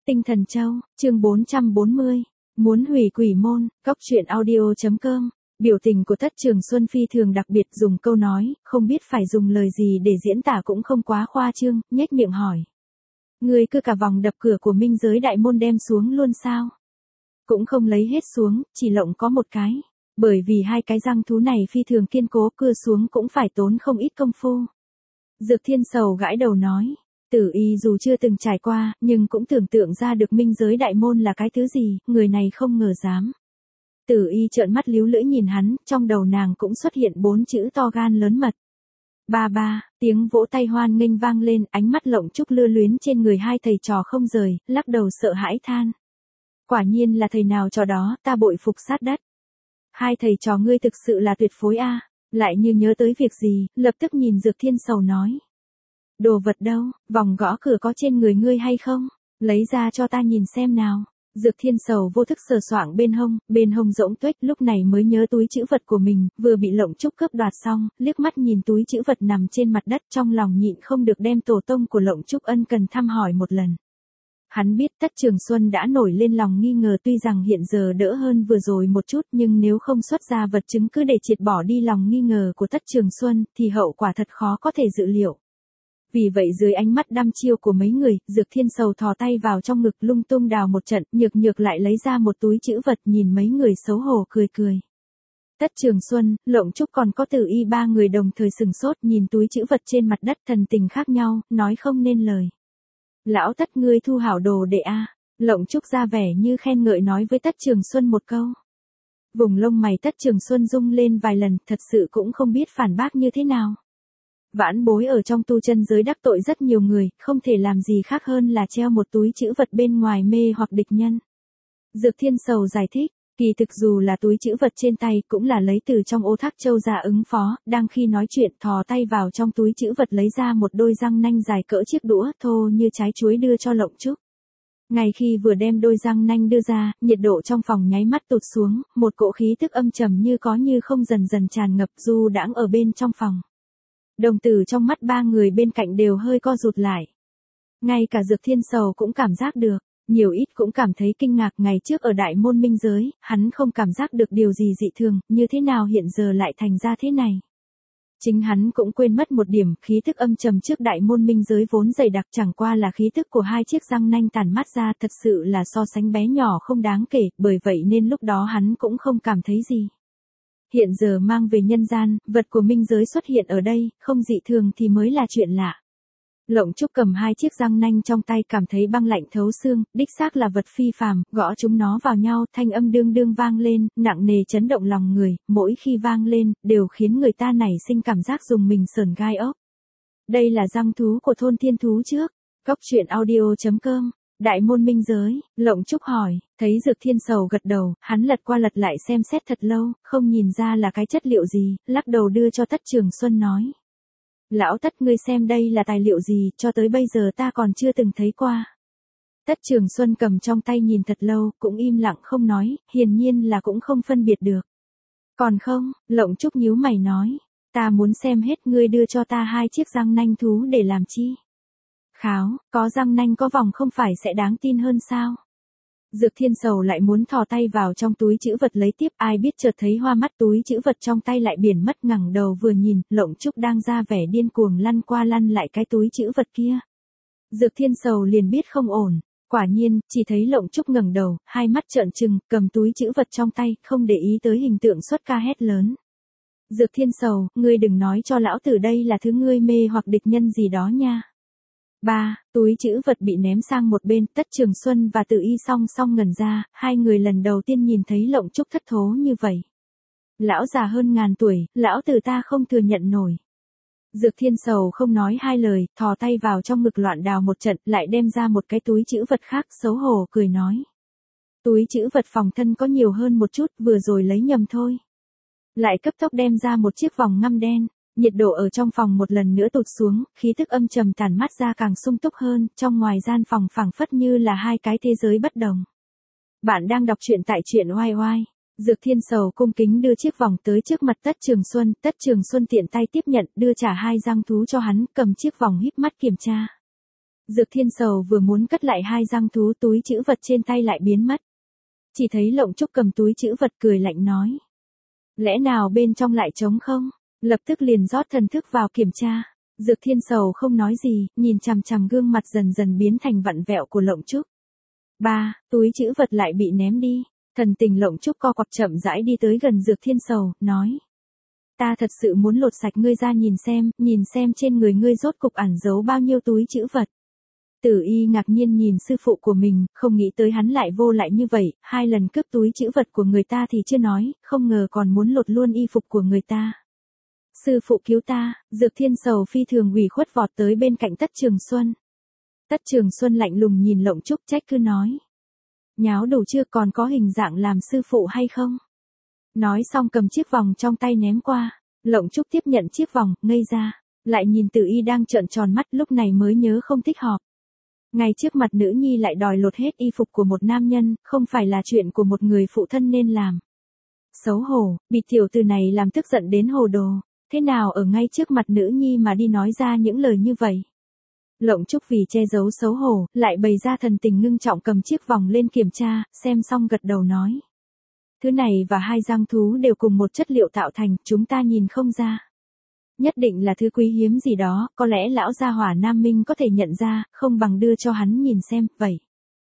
Tinh Thần Châu, chương 440, muốn hủy quỷ môn, Cóc truyện audio.com. Biểu tình của Tất Trường Xuân phi thường đặc biệt, dùng câu nói, không biết phải dùng lời gì để diễn tả cũng không quá khoa trương, nhếch miệng hỏi. Ngươi cứ cả vòng đập cửa của minh giới đại môn đem xuống luôn sao? Cũng không lấy hết xuống, chỉ lộng có một cái. Bởi vì hai cái răng thú này phi thường kiên cố, cưa xuống cũng phải tốn không ít công phu. Dược Thiên Sầu gãi đầu nói. Tử Y dù chưa từng trải qua, nhưng cũng tưởng tượng ra được minh giới đại môn là cái thứ gì, người này không ngờ dám. Tử Y trợn mắt líu lưỡi nhìn hắn, trong đầu nàng cũng xuất hiện 4 chữ to gan lớn mật. Ba ba, tiếng vỗ tay hoan nghênh vang lên, ánh mắt Lộng Trúc lưa luyến trên người hai thầy trò không rời, lắc đầu sợ hãi than. Quả nhiên là thầy nào trò đó, ta bội phục sát đất. Hai thầy trò ngươi thực sự là tuyệt phối a. Lại như nhớ tới việc gì, lập tức nhìn Dược Thiên Sầu nói. Đồ vật đâu, vòng gõ cửa có trên người ngươi hay không? Lấy ra cho ta nhìn xem nào. Dược Thiên Sầu vô thức sờ soạng bên hông rỗng tuếch, lúc này mới nhớ túi trữ vật của mình, vừa bị Lộng Trúc cướp đoạt xong, liếc mắt nhìn túi trữ vật nằm trên mặt đất, trong lòng nhịn không được đem tổ tông của Lộng Trúc ân cần thăm hỏi một lần. Hắn biết Tất Trường Xuân đã nổi lên lòng nghi ngờ, tuy rằng hiện giờ đỡ hơn vừa rồi một chút, nhưng nếu không xuất ra vật chứng cứ để triệt bỏ đi lòng nghi ngờ của Tất Trường Xuân, thì hậu quả thật khó có thể dự liệu. Vì vậy dưới ánh mắt đăm chiêu của mấy người, Dược Thiên Sầu thò tay vào trong ngực lung tung đào một trận, nhược lại lấy ra một túi trữ vật, nhìn mấy người xấu hổ cười. Tất Trường Xuân, Lộng Trúc còn có Tử Y ba người đồng thời sừng sốt nhìn túi trữ vật trên mặt đất, thần tình khác nhau, nói không nên lời. Lão Tất, ngươi thu hảo đồ đệ a. Lộng Trúc ra vẻ như khen ngợi nói với Tất Trường Xuân một câu. Vùng lông mày Tất Trường Xuân rung lên vài lần, thật sự cũng không biết phản bác như thế nào. Vãn bối ở trong tu chân giới đắc tội rất nhiều người, không thể làm gì khác hơn là treo một túi trữ vật bên ngoài mê hoặc địch nhân. Dược Thiên Sầu giải thích, kỳ thực dù là túi trữ vật trên tay cũng là lấy từ trong ô Thác Châu ra ứng phó, đang khi nói chuyện thò tay vào trong túi trữ vật lấy ra một đôi răng nanh dài cỡ chiếc đũa thô như trái chuối đưa cho Lộng Trúc. Ngay khi vừa đem đôi răng nanh đưa ra, nhiệt độ trong phòng nháy mắt tụt xuống, một cỗ khí tức âm trầm như có như không dần dần tràn ngập du đãng ở bên trong phòng. Đồng tử trong mắt ba người bên cạnh đều hơi co rụt lại. Ngay cả Dược Thiên Sầu cũng cảm giác được, nhiều ít cũng cảm thấy kinh ngạc, ngày trước ở đại môn minh giới, hắn không cảm giác được điều gì dị thường, như thế nào hiện giờ lại thành ra thế này. Chính hắn cũng quên mất một điểm, khí thức âm trầm trước đại môn minh giới vốn dày đặc chẳng qua là khí thức của hai chiếc răng nanh tàn mát ra, thật sự là so sánh bé nhỏ không đáng kể, bởi vậy nên lúc đó hắn cũng không cảm thấy gì. Hiện giờ mang về nhân gian, vật của minh giới xuất hiện ở đây, không dị thường thì mới là chuyện lạ. Lộng Trúc cầm hai chiếc răng nanh trong tay cảm thấy băng lạnh thấu xương, đích xác là vật phi phàm, gõ chúng nó vào nhau, thanh âm đương đương vang lên, nặng nề chấn động lòng người, mỗi khi vang lên, đều khiến người ta nảy sinh cảm giác dùng mình sởn gai ốc. Đây là răng thú của thôn thiên thú trước. Cóc truyện audio.com. Đại môn minh giới, Lộng Trúc hỏi, thấy Dược Thiên Sầu gật đầu, hắn lật qua lật lại xem xét thật lâu, không nhìn ra là cái chất liệu gì, lắc đầu đưa cho Tất Trường Xuân nói. Lão Tất, ngươi xem đây là tài liệu gì, cho tới bây giờ ta còn chưa từng thấy qua. Tất Trường Xuân cầm trong tay nhìn thật lâu, cũng im lặng không nói, hiển nhiên là cũng không phân biệt được. Còn không, Lộng Trúc nhíu mày nói, ta muốn xem hết, ngươi đưa cho ta hai chiếc răng nanh thú để làm chi? Kháo, có răng nanh có vòng không phải sẽ đáng tin hơn sao? Dược Thiên Sầu lại muốn thò tay vào trong túi trữ vật lấy tiếp, ai biết chợt thấy hoa mắt túi trữ vật trong tay lại biển mất, ngẩng đầu vừa nhìn, Lộng Trúc đang ra vẻ điên cuồng lăn qua lăn lại cái túi trữ vật kia. Dược Thiên Sầu liền biết không ổn, quả nhiên, chỉ thấy Lộng Trúc ngẩng đầu, hai mắt trợn trừng, cầm túi trữ vật trong tay, không để ý tới hình tượng xuất ca hét lớn. Dược Thiên Sầu, ngươi đừng nói cho lão tử đây là thứ ngươi mê hoặc địch nhân gì đó nha. Túi trữ vật bị ném sang một bên, Tất Trường Xuân và Tử Y song song ngẩn ra, hai người lần đầu tiên nhìn thấy Lộng Trúc thất thố như vậy. Lão già hơn ngàn tuổi, lão tử ta không thừa nhận nổi. Dược Thiên Sầu không nói hai lời, thò tay vào trong ngực loạn đào một trận, lại đem ra một cái túi trữ vật khác, xấu hổ cười nói. Túi trữ vật phòng thân có nhiều hơn một chút, vừa rồi lấy nhầm thôi. Lại cấp tốc đem ra một chiếc vòng ngăm đen. Nhiệt độ ở trong phòng một lần nữa tụt xuống, khí tức âm trầm tản mát ra càng sung túc hơn, trong ngoài gian phòng phảng phất như là hai cái thế giới bất đồng. Bạn đang đọc truyện tại truyện oai oai. Dược Thiên Sầu cung kính đưa chiếc vòng tới trước mặt Tất Trường Xuân tiện tay tiếp nhận, đưa trả hai răng thú cho hắn, cầm chiếc vòng híp mắt kiểm tra. Dược Thiên Sầu vừa muốn cất lại hai răng thú, túi trữ vật trên tay lại biến mất. Chỉ thấy Lộng Trúc cầm túi trữ vật cười lạnh nói. Lẽ nào bên trong lại trống không? Lập tức liền rót thần thức vào kiểm tra. Dược Thiên Sầu không nói gì, nhìn chằm chằm gương mặt dần dần biến thành vặn vẹo của Lộng Trúc. Túi trữ vật lại bị ném đi. Thần tình Lộng Trúc co quắp chậm rãi đi tới gần Dược Thiên Sầu, nói. Ta thật sự muốn lột sạch ngươi ra nhìn xem trên người ngươi rốt cục ẩn giấu bao nhiêu túi trữ vật. Tử Y ngạc nhiên nhìn sư phụ của mình, không nghĩ tới hắn lại vô lại như vậy, 2 lần cướp túi trữ vật của người ta thì chưa nói, không ngờ còn muốn lột luôn y phục của người ta. Sư phụ cứu ta. Dược Thiên Sầu phi thường ủy khuất vọt tới bên cạnh Tất Trường Xuân. Tất Trường Xuân lạnh lùng nhìn Lộng Trúc trách cứ nói. Nháo đủ chưa, còn có hình dạng làm sư phụ hay không? Nói xong cầm chiếc vòng trong tay ném qua. Lộng Trúc tiếp nhận chiếc vòng, ngây ra. Lại nhìn Tử Y đang trợn tròn mắt, lúc này mới nhớ không thích hợp. Ngay trước mặt nữ nhi lại đòi lột hết y phục của một nam nhân, không phải là chuyện của một người phụ thân nên làm. Xấu hổ, bị tiểu tử này làm tức giận đến hồ đồ. Thế nào ở ngay trước mặt nữ nhi mà đi nói ra những lời như vậy? Lộng Trúc vì che giấu xấu hổ, lại bày ra thần tình ngưng trọng cầm chiếc vòng lên kiểm tra, xem xong gật đầu nói. Thứ này và 2 răng thú đều cùng một chất liệu tạo thành, chúng ta nhìn không ra. Nhất định là thứ quý hiếm gì đó, có lẽ lão gia hỏa Nam Minh có thể nhận ra, không bằng đưa cho hắn nhìn xem, vậy.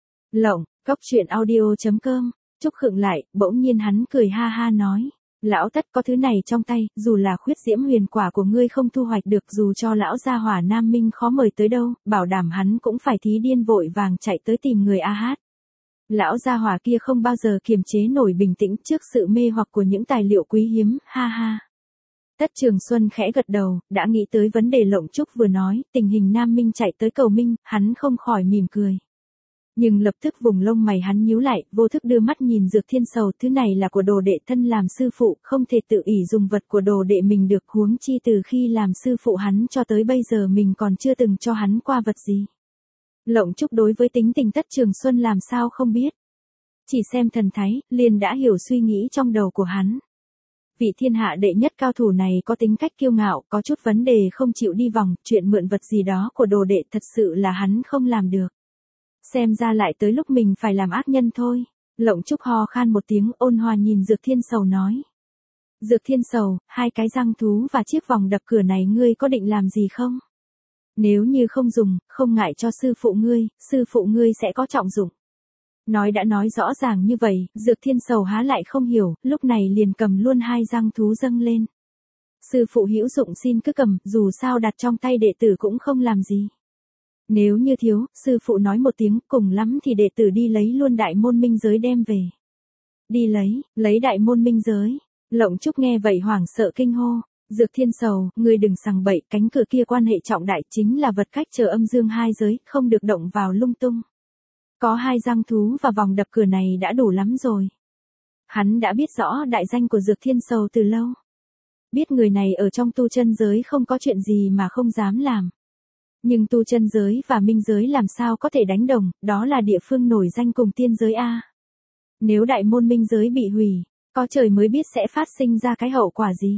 Cốc.audio.com, Trúc khựng lại, bỗng nhiên hắn cười ha ha nói. Lão Tất có thứ này trong tay, dù là khuyết diễm huyền quả của ngươi không thu hoạch được, dù cho lão gia hỏa Nam Minh khó mời tới đâu, bảo đảm hắn cũng phải thí điên vội vàng chạy tới tìm người a hát. Lão gia hỏa kia không bao giờ kiềm chế nổi bình tĩnh trước sự mê hoặc của những tài liệu quý hiếm, ha ha. Tất Trường Xuân khẽ gật đầu, đã nghĩ tới vấn đề Lộng Trúc vừa nói, tình hình Nam Minh chạy tới cầu Minh, hắn không khỏi mỉm cười. Nhưng lập tức vùng lông mày hắn nhíu lại, vô thức đưa mắt nhìn Dược Thiên Sầu, thứ này là của đồ đệ thân làm sư phụ, không thể tự ỷ dùng vật của đồ đệ mình được, huống chi từ khi làm sư phụ hắn cho tới bây giờ mình còn chưa từng cho hắn qua vật gì. Lộng Trúc đối với tính tình Tất Trường Xuân làm sao không biết. Chỉ xem thần thái, liền đã hiểu suy nghĩ trong đầu của hắn. Vị thiên hạ đệ nhất cao thủ này có tính cách kiêu ngạo, có chút vấn đề không chịu đi vòng, chuyện mượn vật gì đó của đồ đệ thật sự là hắn không làm được. Xem ra lại tới lúc mình phải làm ác nhân thôi. Lộng Trúc ho khan một tiếng, ôn hòa nhìn Dược Thiên Sầu nói. Dược Thiên Sầu, 2 cái răng thú và chiếc vòng đập cửa này ngươi có định làm gì không? Nếu như không dùng, không ngại cho sư phụ ngươi sẽ có trọng dụng. Nói đã nói rõ ràng như vậy, Dược Thiên Sầu há lại không hiểu, lúc này liền cầm luôn 2 răng thú dâng lên. Sư phụ hữu dụng xin cứ cầm, dù sao đặt trong tay đệ tử cũng không làm gì. Nếu như thiếu, sư phụ nói một tiếng, cùng lắm thì đệ tử đi lấy luôn đại môn minh giới đem về. Đi lấy đại môn minh giới. Lộng Trúc nghe vậy hoảng sợ kinh hô. Dược Thiên Sầu, ngươi đừng sằng bậy, cánh cửa kia quan hệ trọng đại, chính là vật cách trở âm dương 2 giới, không được động vào lung tung. Có 2 răng thú và vòng đập cửa này đã đủ lắm rồi. Hắn đã biết rõ đại danh của Dược Thiên Sầu từ lâu. Biết người này ở trong tu chân giới không có chuyện gì mà không dám làm. Nhưng tu chân giới và minh giới làm sao có thể đánh đồng, đó là địa phương nổi danh cùng tiên giới a. Nếu đại môn minh giới bị hủy, có trời mới biết sẽ phát sinh ra cái hậu quả gì.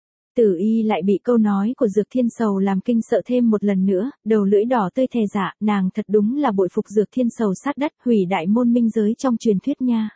Tử Y lại bị câu nói của Dược Thiên Sầu làm kinh sợ thêm một lần nữa, đầu lưỡi đỏ tươi thè dạ, nàng thật đúng là bội phục Dược Thiên Sầu sát đất, hủy đại môn minh giới trong truyền thuyết nha.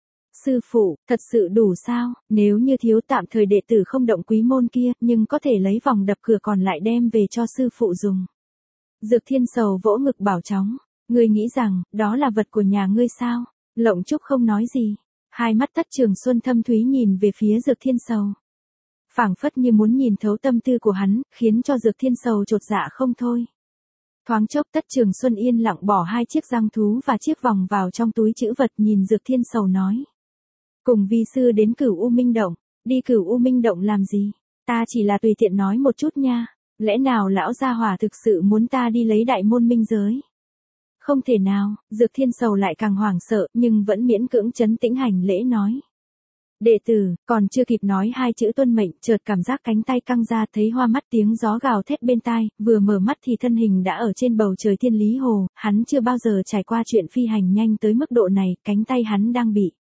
Sư phụ, thật sự đủ sao, nếu như thiếu tạm thời đệ tử không động quý môn kia, nhưng có thể lấy vòng đập cửa còn lại đem về cho sư phụ dùng. Dược Thiên Sầu vỗ ngực bảo chóng, ngươi nghĩ rằng, đó là vật của nhà ngươi sao? Lộng Trúc không nói gì, 2 mắt Tất Trường Xuân thâm thúy nhìn về phía Dược Thiên Sầu. Phảng phất như muốn nhìn thấu tâm tư của hắn, khiến cho Dược Thiên Sầu chột dạ không thôi. Thoáng chốc Tất Trường Xuân yên lặng bỏ 2 chiếc răng thú và chiếc vòng vào trong túi trữ vật, nhìn Dược Thiên Sầu nói. Cùng vi sư đến Cửu U Minh Động, đi Cửu U Minh Động làm gì? Ta chỉ là tùy tiện nói một chút nha. Lẽ nào lão gia hỏa thực sự muốn ta đi lấy đại môn minh giới? Không thể nào. Dược Thiên Sầu lại càng hoảng sợ, nhưng vẫn miễn cưỡng trấn tĩnh hành lễ nói. Đệ tử, còn chưa kịp nói 2 chữ tuân mệnh, chợt cảm giác cánh tay căng ra, thấy hoa mắt tiếng gió gào thét bên tai, vừa mở mắt thì thân hình đã ở trên bầu trời thiên lý hồ, hắn chưa bao giờ trải qua chuyện phi hành nhanh tới mức độ này, cánh tay hắn đang bị.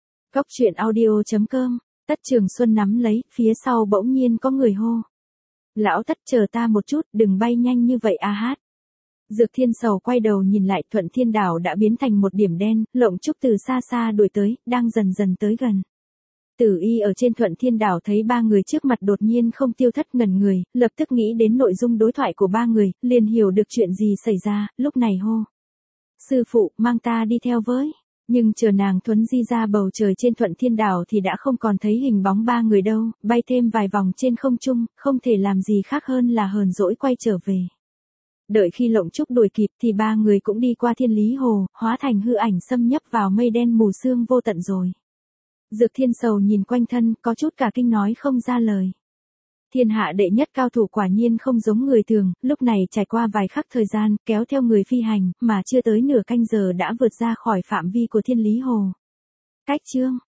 Cốc.audio.com, Tất Trường Xuân nắm lấy, phía sau bỗng nhiên có người hô. Lão Tất chờ ta một chút, đừng bay nhanh như vậy a hát. Dược Thiên Sầu quay đầu nhìn lại, Thuận Thiên Đảo đã biến thành một điểm đen, Lộng Trúc từ xa xa đuổi tới, đang dần dần tới gần. Tử Y ở trên Thuận Thiên Đảo thấy ba người trước mặt đột nhiên không tiêu thất, ngẩn người, lập tức nghĩ đến nội dung đối thoại của ba người, liền hiểu được chuyện gì xảy ra, lúc này hô. Sư phụ, mang ta đi theo với. Nhưng chờ nàng thuấn di ra bầu trời trên Thuận Thiên Đảo thì đã không còn thấy hình bóng ba người đâu, bay thêm vài vòng trên không trung, không thể làm gì khác hơn là hờn dỗi quay trở về. Đợi khi Lộng Trúc đuổi kịp thì ba người cũng đi qua Thiên Lý Hồ, hóa thành hư ảnh xâm nhấp vào mây đen mù sương vô tận rồi. Dược Thiên Sầu nhìn quanh thân, có chút cả kinh nói không ra lời. Thiên hạ đệ nhất cao thủ quả nhiên không giống người thường, lúc này trải qua vài khắc thời gian, kéo theo người phi hành, mà chưa tới nửa canh giờ đã vượt ra khỏi phạm vi của Thiên Lý Hồ. Cách chương